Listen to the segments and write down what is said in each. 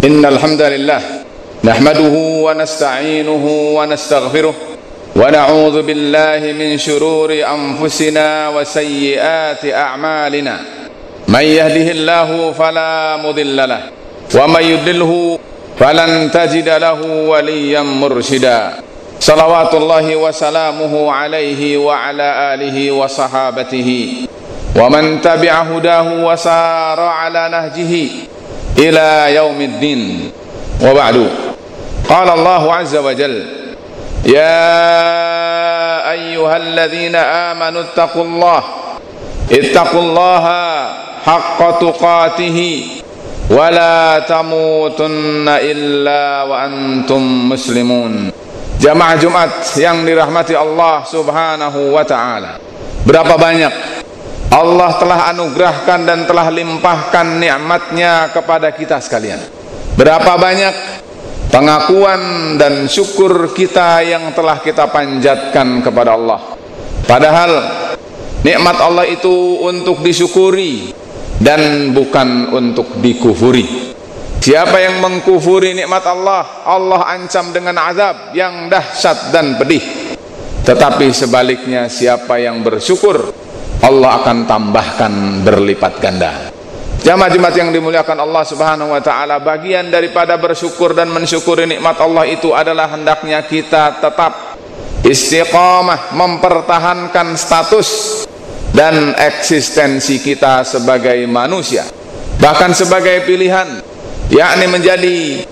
إن الحمد لله نحمده ونستعينه ونستغفره ونعوذ بالله من شرور أنفسنا وسيئات أعمالنا من يهده الله فلا مضل له ومن يضلله فلن تجد له وليا مرشدا صلوات الله وسلامه عليه وعلى آله وصحابته ومن تبع هداه وسار على نهجه إلى يوم الدين وبعد قال الله عز وجل يا أيها الذين آمنوا اتقوا الله حق تقاته ولا تموتن إلا وأنتم مسلمون. Jamaah Jumat yang dirahmati Allah Subhanahu wa Ta'ala, berapa banyak Allah telah anugerahkan dan telah limpahkan nikmatnya kepada kita sekalian. Berapa banyak pengakuan dan syukur kita yang telah kita panjatkan kepada Allah. Padahal nikmat Allah itu untuk disyukuri dan bukan untuk dikufuri. Siapa yang mengkufuri nikmat Allah, Allah ancam dengan azab yang dahsyat dan pedih. Tetapi sebaliknya, siapa yang bersyukur, Allah akan tambahkan berlipat ganda. Jamaah Jumat yang dimuliakan Allah Subhanahu wa Ta'ala, bagian daripada bersyukur dan mensyukuri nikmat Allah itu adalah hendaknya kita tetap istiqamah mempertahankan status dan eksistensi kita sebagai manusia, bahkan sebagai pilihan, yakni menjadi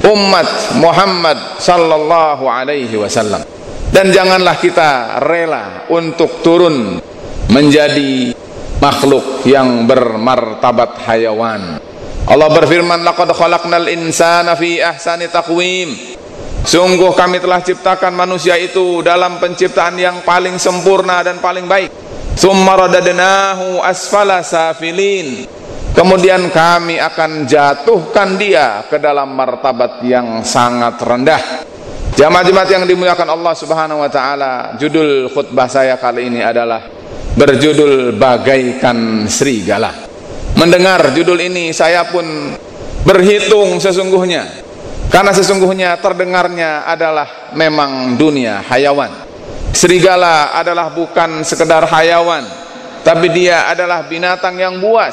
umat Muhammad sallallahu alaihi wasallam. Dan janganlah kita rela untuk turun menjadi makhluk yang bermartabat hayawan. Allah berfirman, laqad khalaqnal insana fi ahsani taqwim. Sungguh kami telah ciptakan manusia itu dalam penciptaan yang paling sempurna dan paling baik. Tsumma radadnahu asfala safilin. Kemudian kami akan jatuhkan dia ke dalam martabat yang sangat rendah. Jamaah Jumat yang dimuliakan Allah Subhanahu wa Ta'ala, judul khutbah saya kali ini adalah berjudul bagaikan serigala. Mendengar judul ini saya pun berhitung sesungguhnya, karena sesungguhnya terdengarnya adalah memang dunia hayawan. Serigala adalah bukan sekedar hayawan, tapi dia adalah binatang yang buas,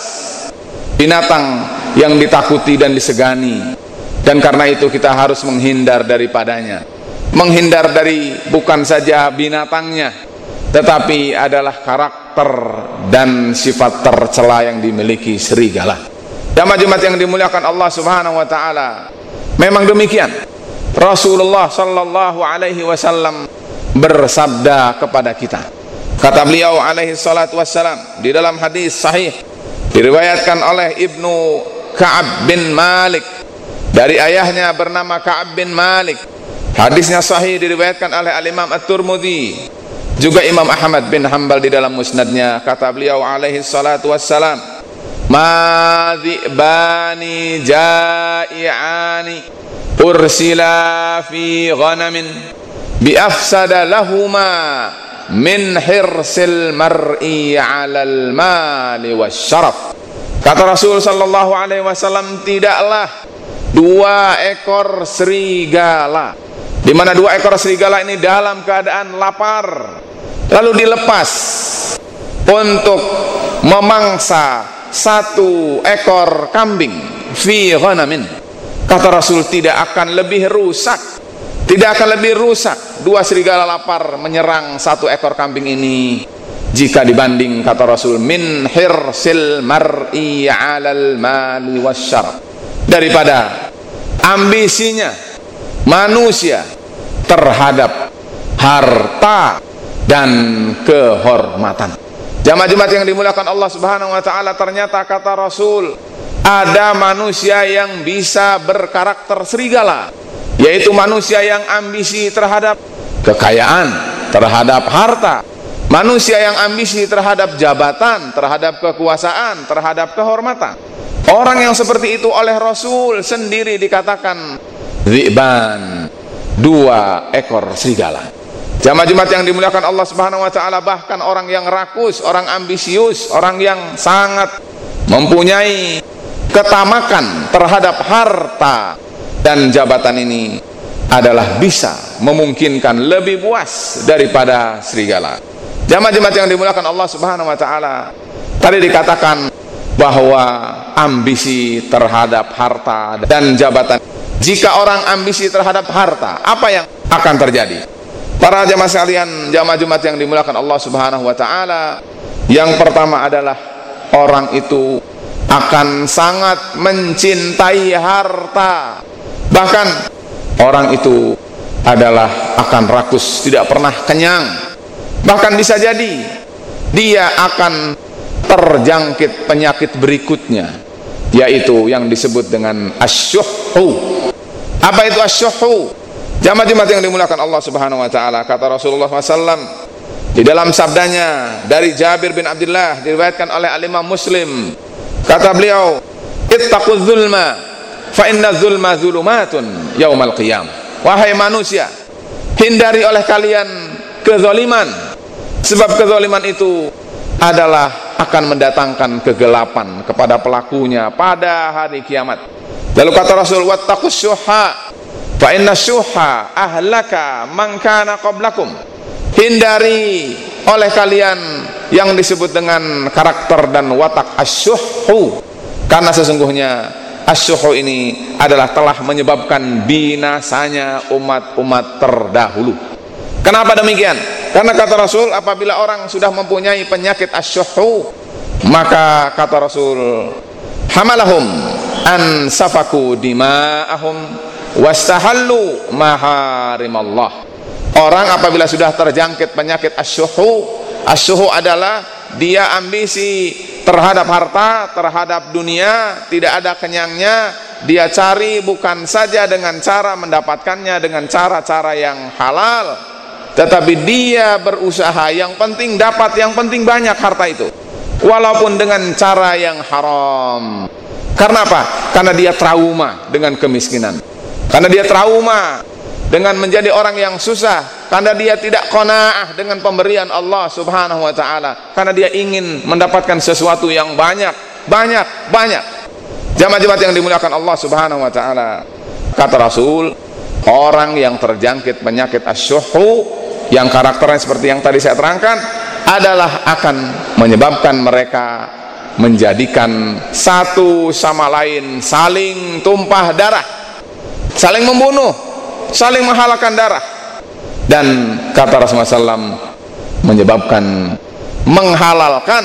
binatang yang ditakuti dan disegani. Dan karena itu kita harus menghindar daripadanya. Menghindar dari bukan saja binatangnya, tetapi adalah karakter dan sifat tercela yang dimiliki serigala. Jamaah Jumat yang dimuliakan Allah Subhanahu wa Ta'ala, memang demikian. Rasulullah sallallahu alaihi wasallam bersabda kepada kita. Kata beliau alaihi salatu wassalam di dalam hadis sahih diriwayatkan oleh Ibnu Ka'ab bin Malik dari ayahnya bernama Ka'ab bin Malik. Hadisnya sahih diriwayatkan oleh Al-Imam At-Tirmidzi, juga Imam Ahmad bin Hanbal di dalam musnadnya. Kata beliau alaihi salatu wassalam, ma dhi'bani ja'i'ani ursila fi ghanamin bi afsada lahuma min hirsil mar'i 'alal mali wasyaraf. Kata Rasul sallallahu alaihi wasallam, tidaklah dua ekor serigala, di mana dua ekor serigala ini dalam keadaan lapar, lalu dilepas untuk memangsa satu ekor kambing fi ghanamin. Kata Rasul, tidak akan lebih rusak, tidak akan lebih rusak dua serigala lapar menyerang satu ekor kambing ini jika dibanding, kata Rasul, min hirsil mar'i 'alal mali wasyaraf, daripada ambisinya manusia terhadap harta dan kehormatan. Jamaah Jumat yang dimuliakan Allah Subhanahu wa Ta'ala, ternyata kata Rasul, ada manusia yang bisa berkarakter serigala, yaitu manusia yang ambisi terhadap kekayaan, terhadap harta, manusia yang ambisi terhadap jabatan, terhadap kekuasaan, terhadap kehormatan. Orang yang seperti itu oleh Rasul sendiri dikatakan dhi'ban, dua ekor serigala. Jamaah Jumat yang dimuliakan Allah Subhanahu wa Ta'ala, bahkan orang yang rakus, orang ambisius, orang yang sangat mempunyai ketamakan terhadap harta dan jabatan ini adalah bisa memungkinkan lebih puas daripada serigala. Jamaah-jamaah yang dimuliakan Allah Subhanahu wa taala, tadi dikatakan bahwa ambisi terhadap harta dan jabatan. Jika orang ambisi terhadap harta, apa yang akan terjadi? Para jamaah sekalian, jamaah Jumat yang dimuliakan Allah Subhanahu wa taala, yang pertama adalah orang itu akan sangat mencintai harta. Bahkan orang itu adalah akan rakus, tidak pernah kenyang. Bahkan bisa jadi dia akan terjangkit penyakit berikutnya, yaitu yang disebut dengan asyuhu. Apa itu asyuhu? Jamaah-jamaah yang dimuliakan Allah Subhanahu wa taala, kata Rasulullah SAW di dalam sabdanya dari Jabir bin Abdullah, diriwayatkan oleh Al-Imam Muslim, kata beliau, ittaquz zulma fa inna zulma zulumatun yaumal qiyamah. Wahai manusia, hindari oleh kalian kezaliman, sebab kezaliman itu adalah akan mendatangkan kegelapan kepada pelakunya pada hari kiamat. Lalu kata Rasul, wattaqus syuha fa inna syuha ahlaka man kana qablakum. Hindari oleh kalian yang disebut dengan karakter dan watak asyuhu, karena sesungguhnya asyuhu ini adalah telah menyebabkan binasanya umat-umat terdahulu. Kenapa demikian? Karena kata Rasul, apabila orang sudah mempunyai penyakit asyuhu, maka kata Rasul, hamalahum an safaku dima'ahum wastahallu maharimallah. Orang apabila sudah terjangkit penyakit asyuhu, asyuhu adalah dia ambisi terhadap harta, terhadap dunia, tidak ada kenyangnya. Dia cari bukan saja dengan cara mendapatkannya dengan cara-cara yang halal, tetapi dia berusaha yang penting dapat, yang penting banyak harta itu, walaupun dengan cara yang haram. Karena apa? Karena dia trauma dengan kemiskinan, karena dia trauma dengan menjadi orang yang susah, karena dia tidak qanaah dengan pemberian Allah Subhanahu wa taala, karena dia ingin mendapatkan sesuatu yang banyak. Jamaah-jamaah yang dimuliakan Allah Subhanahu wa taala, kata Rasul, orang yang terjangkit penyakit asyuhu, yang karakternya seperti yang tadi saya terangkan, adalah akan menyebabkan mereka menjadikan satu sama lain saling tumpah darah, saling membunuh, saling menghalalkan darah, dan kata Rasulullah SAW, menyebabkan menghalalkan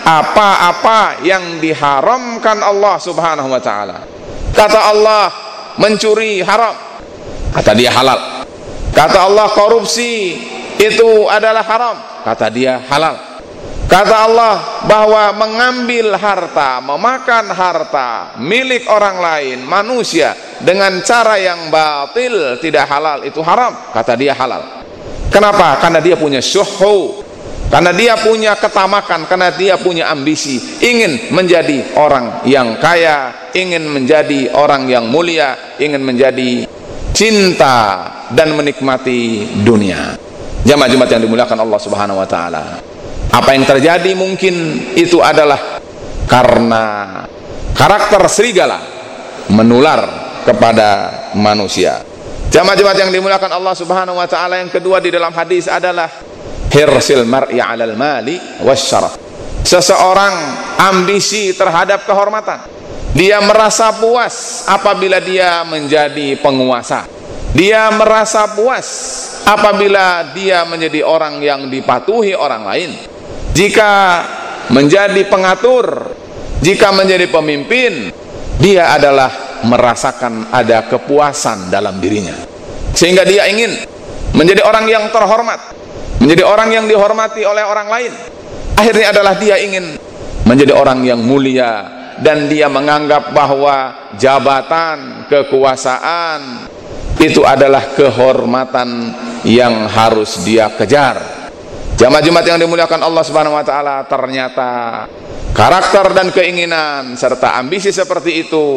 apa-apa yang diharamkan Allah Subhanahu wa taala. Kata Allah, mencuri haram, kata dia halal. Kata Allah, korupsi itu adalah haram, kata dia halal. Kata Allah bahwa mengambil harta, memakan harta milik orang lain, manusia, dengan cara yang batil, tidak halal, itu haram, kata dia halal. Kenapa? Karena dia punya syuhu, karena dia punya ketamakan, karena dia punya ambisi, ingin menjadi orang yang kaya, ingin menjadi orang yang mulia, ingin menjadi cinta dan menikmati dunia. Jamaah-jamaah yang dimuliakan Allah Subhanahu wa taala, apa yang terjadi mungkin itu adalah karena karakter serigala menular kepada manusia. Jamaah-jamaah yang dimuliakan Allah Subhanahu wa taala, yang kedua di dalam hadis adalah hirsil mar'i 'alal mali wasyaraf. Seseorang ambisi terhadap kehormatan. Dia merasa puas apabila dia menjadi penguasa. Dia merasa puas apabila dia menjadi orang yang dipatuhi orang lain. Jika menjadi pengatur, jika menjadi pemimpin, dia adalah merasakan ada kepuasan dalam dirinya, sehingga dia ingin menjadi orang yang terhormat, menjadi orang yang dihormati oleh orang lain. Akhirnya adalah dia ingin menjadi orang yang mulia, dan dia menganggap bahwa jabatan, kekuasaan itu adalah kehormatan yang harus dia kejar. Jamaah-jamaah yang dimuliakan Allah Subhanahu wa taala, ternyata karakter dan keinginan serta ambisi seperti itu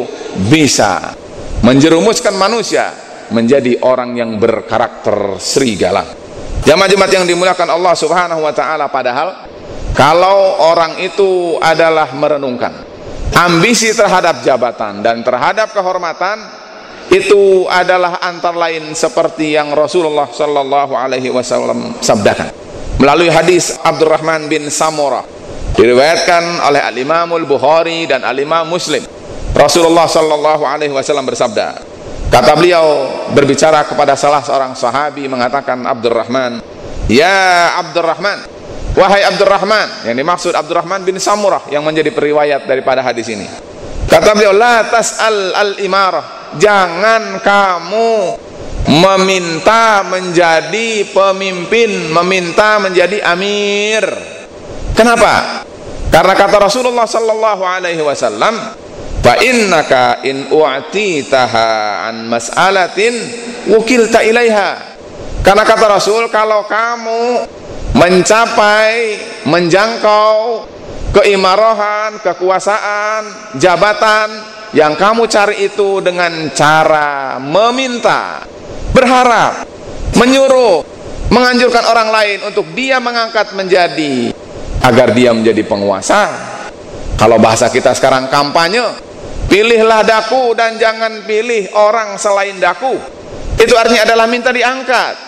bisa menjerumuskan manusia menjadi orang yang berkarakter serigala. Jamaah-jamaah yang dimuliakan Allah Subhanahu wa taala, padahal kalau orang itu adalah merenungkan, ambisi terhadap jabatan dan terhadap kehormatan itu adalah antara lain seperti yang Rasulullah sallallahu alaihi wasallam sabdakan melalui hadis Abdurrahman bin Samurah, diriwayatkan oleh Al-Imam Al-Bukhari dan Al-Imam Muslim. Rasulullah sallallahu alaihi wasallam bersabda, kata beliau berbicara kepada salah seorang sahabi, mengatakan, Abdurrahman, ya Abdurrahman, wahai Abdurrahman, yang dimaksud Abdurrahman bin Samurah yang menjadi periwayat daripada hadis ini. Kata beliau, la tas'al al-imarah, jangan kamu meminta menjadi pemimpin, meminta menjadi amir. Kenapa? Karena kata Rasulullah sallallahu alaihi wasallam, fa innaka in u'titaha an mas'alatin wukilta ilaiha. Karena kata Rasul, kalau kamu mencapai, menjangkau keimarahan, kekuasaan, jabatan, yang kamu cari itu dengan cara meminta, berharap, menyuruh, menganjurkan orang lain untuk dia mengangkat menjadi, agar dia menjadi penguasa. Kalau bahasa kita sekarang kampanye, pilihlah daku dan jangan pilih orang selain daku. Itu artinya adalah minta diangkat.